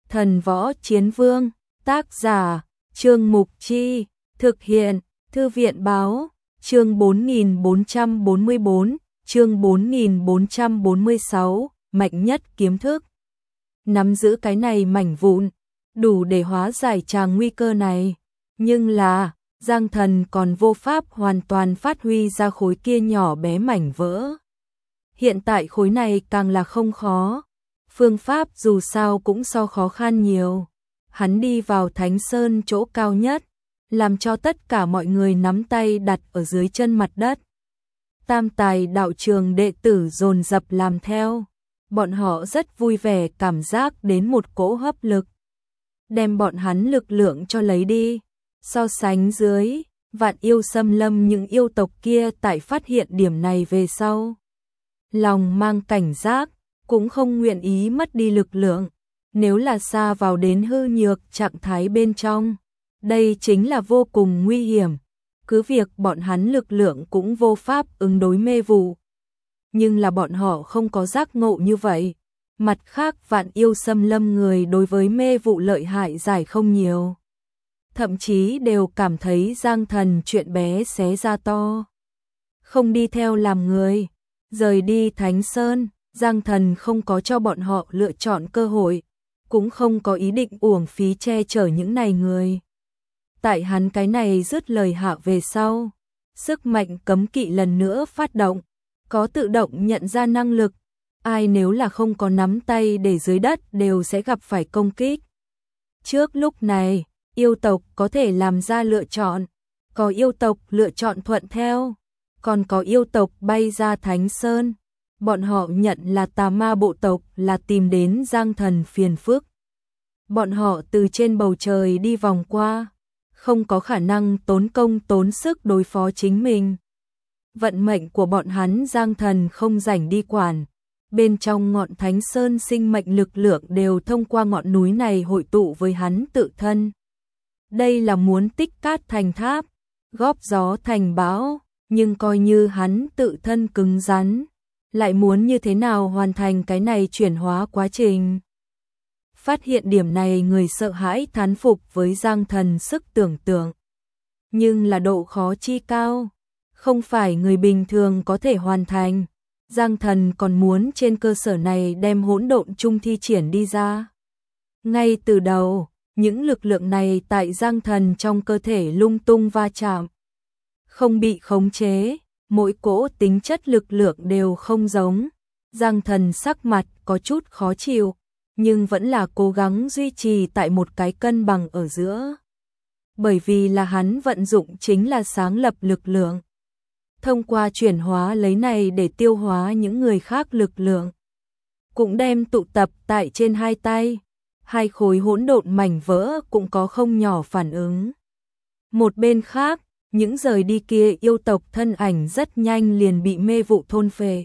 Thần Võ Chiến Vương, tác giả, Trương Mục Chi, thực hiện, Thư viện báo, chương 4444, chương 4446, mạnh nhất kiếm thức. Nắm giữ cái này mảnh vụn, đủ để hóa giải tràng nguy cơ này, nhưng là, Giang Thần còn vô pháp hoàn toàn phát huy ra khối kia nhỏ bé mảnh vỡ. Hiện tại khối này càng là không khó, phương pháp dù sao cũng so khó khăn nhiều. Hắn đi vào Thánh Sơn chỗ cao nhất, làm cho tất cả mọi người nắm tay đặt ở dưới chân mặt đất. Tam Tài đạo trường đệ tử dồn dập làm theo, bọn họ rất vui vẻ cảm giác đến một cỗ hấp lực, đem bọn hắn lực lượng cho lấy đi. So sánh dưới, Vạn Yêu xâm lâm những yêu tộc kia tại phát hiện điểm này về sau, lòng mang cảnh giác, cũng không nguyện ý mất đi lực lượng. Nếu là xa vào đến hư nhược trạng thái bên trong, đây chính là vô cùng nguy hiểm, cứ việc bọn hắn lực lượng cũng vô pháp ứng đối mê vụ. Nhưng là bọn họ không có giác ngộ như vậy. Mặt khác Vạn Yêu xâm lâm người đối với mê vụ lợi hại giải không nhiều. Thậm chí đều cảm thấy Giang Thần chuyện bé xé ra to. Không đi theo làm người, rời đi Thánh Sơn, Giang Thần không có cho bọn họ lựa chọn cơ hội, cũng không có ý định uổng phí che chở những này người. Tại hắn cái này dứt lời hạ về sau, sức mạnh cấm kỵ lần nữa phát động, có tự động nhận ra năng lực, ai nếu là không có nắm tay để dưới đất đều sẽ gặp phải công kích. Trước lúc này, yêu tộc có thể làm ra lựa chọn, có yêu tộc lựa chọn thuận theo, còn có yêu tộc bay ra Thánh Sơn. Bọn họ nhận là tà ma bộ tộc là tìm đến Giang Thần phiền phức. Bọn họ từ trên bầu trời đi vòng qua, không có khả năng tốn công tốn sức đối phó chính mình. Vận mệnh của bọn hắn Giang Thần không rảnh đi quản. Bên trong ngọn Thánh Sơn sinh mệnh lực lượng đều thông qua ngọn núi này hội tụ với hắn tự thân. Đây là muốn tích cát thành tháp, góp gió thành bão, nhưng coi như hắn tự thân cứng rắn, lại muốn như thế nào hoàn thành cái này chuyển hóa quá trình. Phát hiện điểm này người sợ hãi thán phục với Giang Thần sức tưởng tượng. Nhưng là độ khó chi cao, không phải người bình thường có thể hoàn thành. Giang Thần còn muốn trên cơ sở này đem hỗn độn chung thi triển đi ra. Ngay từ đầu, những lực lượng này tại Giang Thần trong cơ thể lung tung va chạm, không bị khống chế, mỗi cỗ tính chất lực lượng đều không giống. Giang Thần sắc mặt có chút khó chịu, nhưng vẫn là cố gắng duy trì tại một cái cân bằng ở giữa. Bởi vì là hắn vận dụng chính là sáng lập lực lượng. Thông qua chuyển hóa lấy này để tiêu hóa những người khác lực lượng. Cũng đem tụ tập tại trên hai tay. Hai khối hỗn độn mảnh vỡ cũng có không nhỏ phản ứng. Một bên khác, những rời đi kia yêu tộc thân ảnh rất nhanh liền bị mê vụ thôn phệ.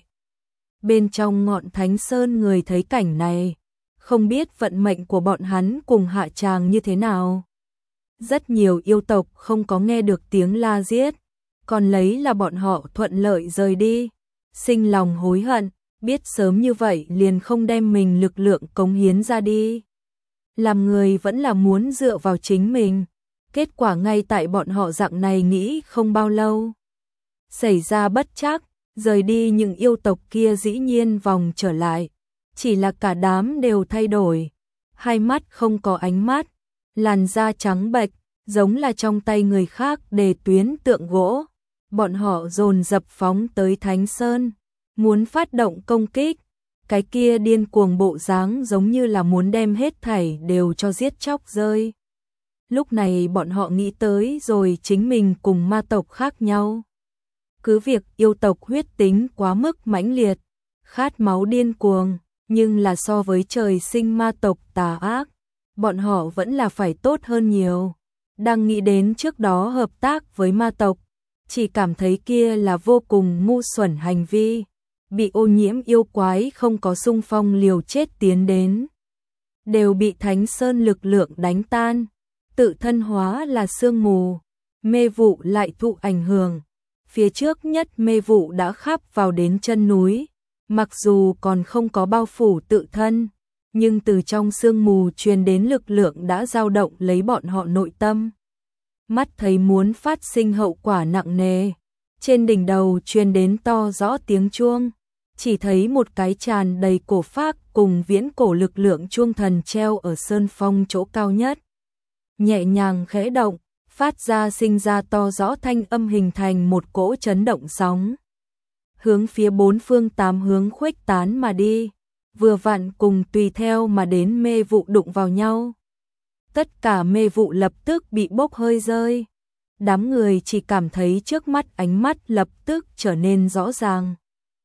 Bên trong ngọn Thánh Sơn người thấy cảnh này, không biết vận mệnh của bọn hắn cùng hạ tràng như thế nào. Rất nhiều yêu tộc không có nghe được tiếng la giết, còn lấy là bọn họ thuận lợi rời đi, sinh lòng hối hận, biết sớm như vậy liền không đem mình lực lượng cống hiến ra đi. Làm người vẫn là muốn dựa vào chính mình, kết quả ngay tại bọn họ dạng này nghĩ không bao lâu. Xảy ra bất trắc, rời đi những yêu tộc kia dĩ nhiên vòng trở lại, chỉ là cả đám đều thay đổi, hai mắt không có ánh mắt, làn da trắng bệch, giống là trong tay người khác để tuyến tượng gỗ. Bọn họ dồn dập phóng tới Thánh Sơn, muốn phát động công kích, cái kia điên cuồng bộ dáng giống như là muốn đem hết thảy đều cho giết chóc rơi. Lúc này bọn họ nghĩ tới rồi chính mình cùng ma tộc khác nhau. Cứ việc yêu tộc huyết tính quá mức mãnh liệt, khát máu điên cuồng, nhưng là so với trời sinh ma tộc tà ác, bọn họ vẫn là phải tốt hơn nhiều. Đang nghĩ đến trước đó hợp tác với ma tộc, chỉ cảm thấy kia là vô cùng ngu xuẩn hành vi, bị ô nhiễm yêu quái không có xung phong liều chết tiến đến, đều bị Thánh Sơn lực lượng đánh tan, tự thân hóa là sương mù, mê vụ lại thụ ảnh hưởng. Phía trước nhất mê vụ đã khắp vào đến chân núi, mặc dù còn không có bao phủ tự thân, nhưng từ trong sương mù truyền đến lực lượng đã dao động lấy bọn họ nội tâm. Mắt thấy muốn phát sinh hậu quả nặng nề, trên đỉnh đầu truyền đến to rõ tiếng chuông, chỉ thấy một cái tràn đầy cổ phác cùng viễn cổ lực lượng chuông thần treo ở sơn phong chỗ cao nhất. Nhẹ nhàng khẽ động, phát ra sinh ra to rõ thanh âm hình thành một cỗ chấn động sóng. Hướng phía bốn phương tám hướng khuếch tán mà đi, vừa vặn cùng tùy theo mà đến mê vụ đụng vào nhau. Tất cả mê vụ lập tức bị bốc hơi rơi. Đám người chỉ cảm thấy trước mắt ánh mắt lập tức trở nên rõ ràng.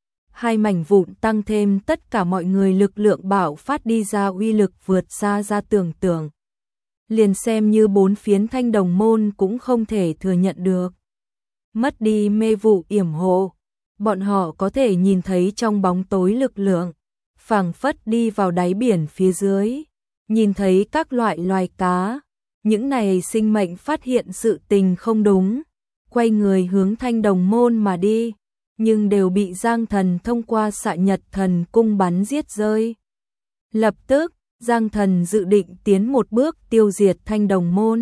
Hai mảnh vụn tăng thêm tất cả mọi người lực lượng bạo phát đi ra uy lực vượt xa ra tưởng tượng. Liền xem như bốn phiến thanh đồng môn cũng không thể thừa nhận được. Mất đi mê vụ yểm hộ, bọn họ có thể nhìn thấy trong bóng tối lực lượng, phảng phất đi vào đáy biển phía dưới, nhìn thấy các loại loài cá. Những này sinh mệnh phát hiện sự tình không đúng, quay người hướng thanh đồng môn mà đi, nhưng đều bị Giang Thần thông qua xạ nhật thần cung bắn giết rơi. Lập tức, Giang Thần dự định tiến một bước tiêu diệt thanh đồng môn.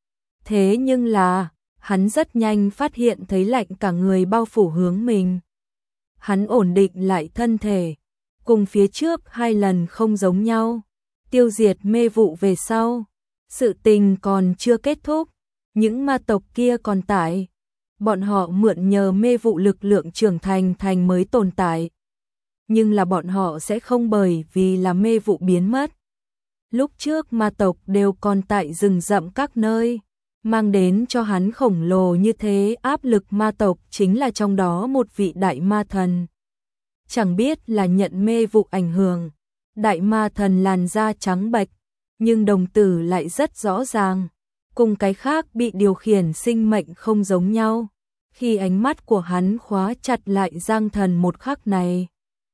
Thế nhưng là, hắn rất nhanh phát hiện thấy lạnh cả người bao phủ hướng mình. Hắn ổn định lại thân thể, cùng phía trước hai lần không giống nhau, tiêu diệt mê vụ về sau. Sự tình còn chưa kết thúc, những ma tộc kia còn tại. Bọn họ mượn nhờ mê vụ lực lượng trưởng thành mới tồn tại. Nhưng là bọn họ sẽ không bởi vì là mê vụ biến mất. Lúc trước ma tộc đều còn tại rừng rậm các nơi, mang đến cho hắn khổng lồ như thế áp lực. Ma tộc chính là trong đó một vị đại ma thần. Chẳng biết là nhận mê vụ ảnh hưởng, đại ma thần làn da trắng bệch, nhưng đồng tử lại rất rõ ràng, cùng cái khác bị điều khiển sinh mệnh không giống nhau. Khi ánh mắt của hắn khóa chặt lại Giang Thần một khắc này,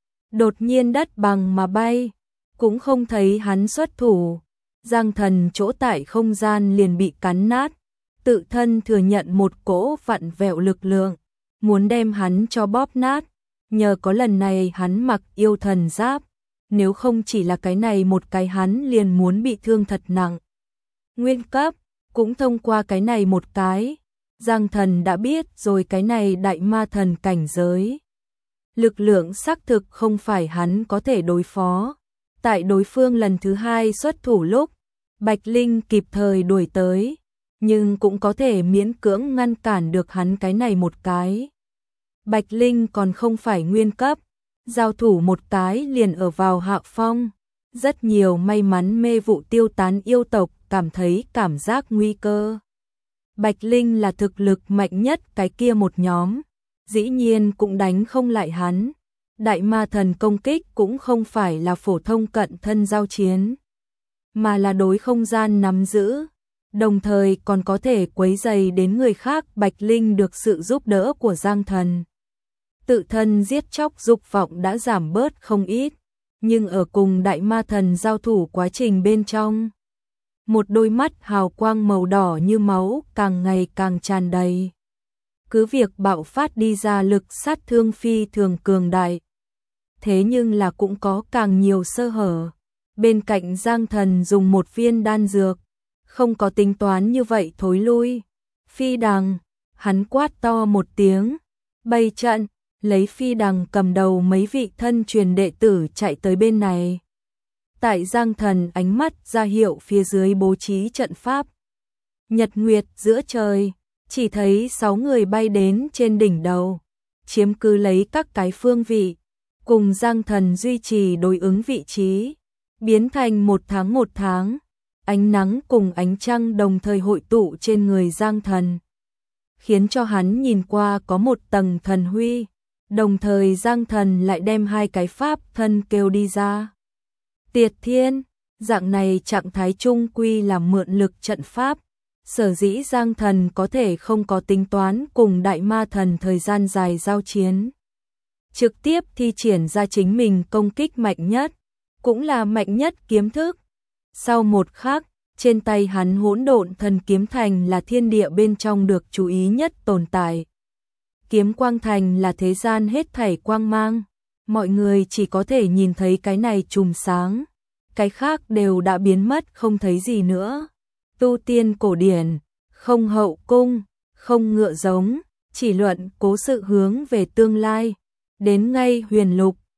đột nhiên đất bằng mà bay, cũng không thấy hắn xuất thủ. Giang Thần chỗ tại không gian liền bị cắn nát, tự thân thừa nhận một cỗ vặn vẹo lực lượng, muốn đem hắn cho bóp nát. Nhờ có lần này hắn mặc yêu thần giáp, nếu không chỉ là cái này một cái hắn liền muốn bị thương thật nặng. Nguyên cấp, cũng thông qua cái này một cái, Giang Thần đã biết rồi cái này đại ma thần cảnh giới. Lực lượng xác thực không phải hắn có thể đối phó. Tại đối phương lần thứ hai xuất thủ lúc, Bạch Linh kịp thời đuổi tới, nhưng cũng có thể miễn cưỡng ngăn cản được hắn cái này một cái. Bạch Linh còn không phải nguyên cấp, giao thủ một cái liền ở vào hạ phong. Rất nhiều may mắn mê vụ tiêu tán yêu tộc cảm thấy cảm giác nguy cơ. Bạch Linh là thực lực mạnh nhất cái kia một nhóm, dĩ nhiên cũng đánh không lại hắn. Đại ma thần công kích cũng không phải là phổ thông cận thân giao chiến, mà là đối không gian nắm giữ, đồng thời còn có thể quấy rầy đến người khác. Bạch Linh được sự giúp đỡ của Giang Thần, tự thân giết chóc dục vọng đã giảm bớt không ít, nhưng ở cùng đại ma thần giao thủ quá trình bên trong, một đôi mắt hào quang màu đỏ như máu càng ngày càng tràn đầy. Cứ việc bạo phát đi ra lực sát thương phi thường cường đại, thế nhưng là cũng có càng nhiều sơ hở. Bên cạnh Giang Thần dùng một viên đan dược, không có tính toán như vậy thối lui. Phi đằng, hắn quát to một tiếng, bày trận, lấy phi đằng cầm đầu mấy vị thân truyền đệ tử chạy tới bên này. Tại Giang Thần ánh mắt ra hiệu phía dưới bố trí trận pháp. Nhật nguyệt giữa trời, chỉ thấy 6 người bay đến trên đỉnh đầu, chiếm cứ lấy các cái phương vị, cùng Giang Thần duy trì đối ứng vị trí, biến thành một tháng, ánh nắng cùng ánh trăng đồng thời hội tụ trên người Giang Thần, khiến cho hắn nhìn qua có một tầng thần huy, đồng thời Giang Thần lại đem hai cái pháp thân kêu đi ra. Tiệt thiên, dạng này trạng thái trung quy là mượn lực trận pháp, sở dĩ Giang Thần có thể không có tính toán cùng đại ma thần thời gian dài giao chiến, trực tiếp thi triển ra chính mình công kích mạnh nhất, cũng là mạnh nhất kiếm thức. Sau một khắc, trên tay hắn hỗn độn thần kiếm thành là thiên địa bên trong được chú ý nhất tồn tại. Kiếm quang thành là thế gian hết thảy quang mang, mọi người chỉ có thể nhìn thấy cái này chùm sáng, cái khác đều đã biến mất không thấy gì nữa. Tu tiên cổ điển, không hậu cung, không ngựa giống, chỉ luận cố sự hướng về tương lai. Đến ngay huyền lục,